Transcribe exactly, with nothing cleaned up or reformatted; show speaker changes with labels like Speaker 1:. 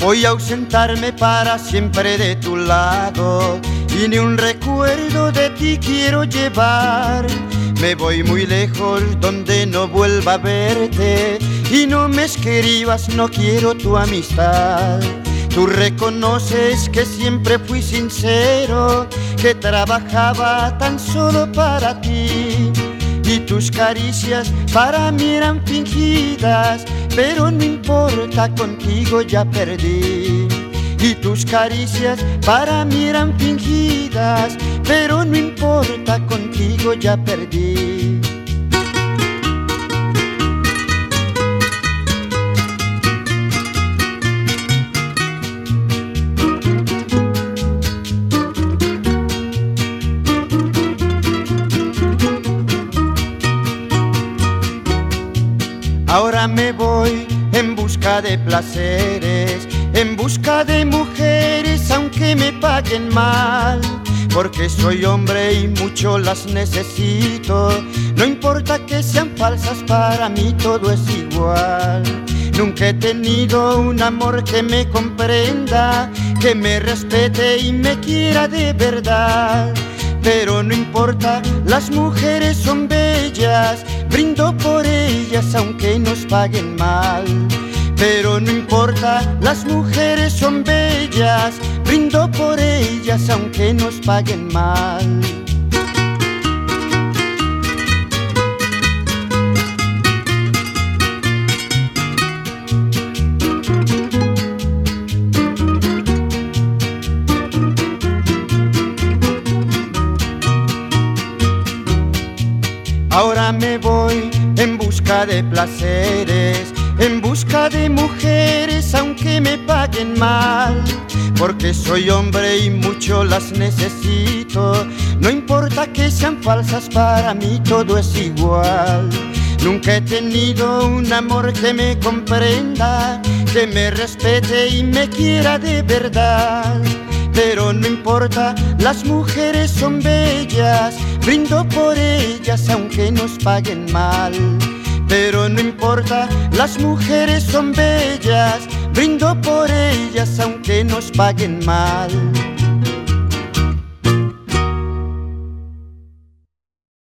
Speaker 1: Voy a ausentarme para siempre de tu lado y ni un recuerdo de ti quiero llevar. Me voy muy lejos donde no vuelva a verte y no me escribas, no quiero tu amistad. Tú reconoces que siempre fui sincero, que trabajaba tan solo para ti. Y tus caricias para mí eran fingidas, pero no importa, contigo ya perdí. Y tus caricias para mí eran fingidas, pero no importa, contigo ya perdí. Ahora me voy en busca de placeres, en busca de mujeres aunque me paguen mal, porque soy hombre y mucho las necesito. No importa que sean falsas, para mí todo es igual. Nunca he tenido un amor que me comprenda, que me respete y me quiera de verdad. Pero no importa, las mujeres son bellas, brindo por ellas aunque nos paguen mal. Pero no importa, las mujeres son bellas, brindo por ellas aunque nos paguen mal. Ahora me voy en busca de placeres, en busca de mujeres aunque me paguen mal, porque soy hombre y mucho las necesito. No importa que sean falsas, para mí todo es igual. Nunca he tenido un amor que me comprenda, que me respete y me quiera de verdad. Pero no importa, las mujeres son bellas, brindo por ellas aunque nos paguen mal. Pero no importa, las mujeres son bellas, brindo por ellas aunque nos paguen mal.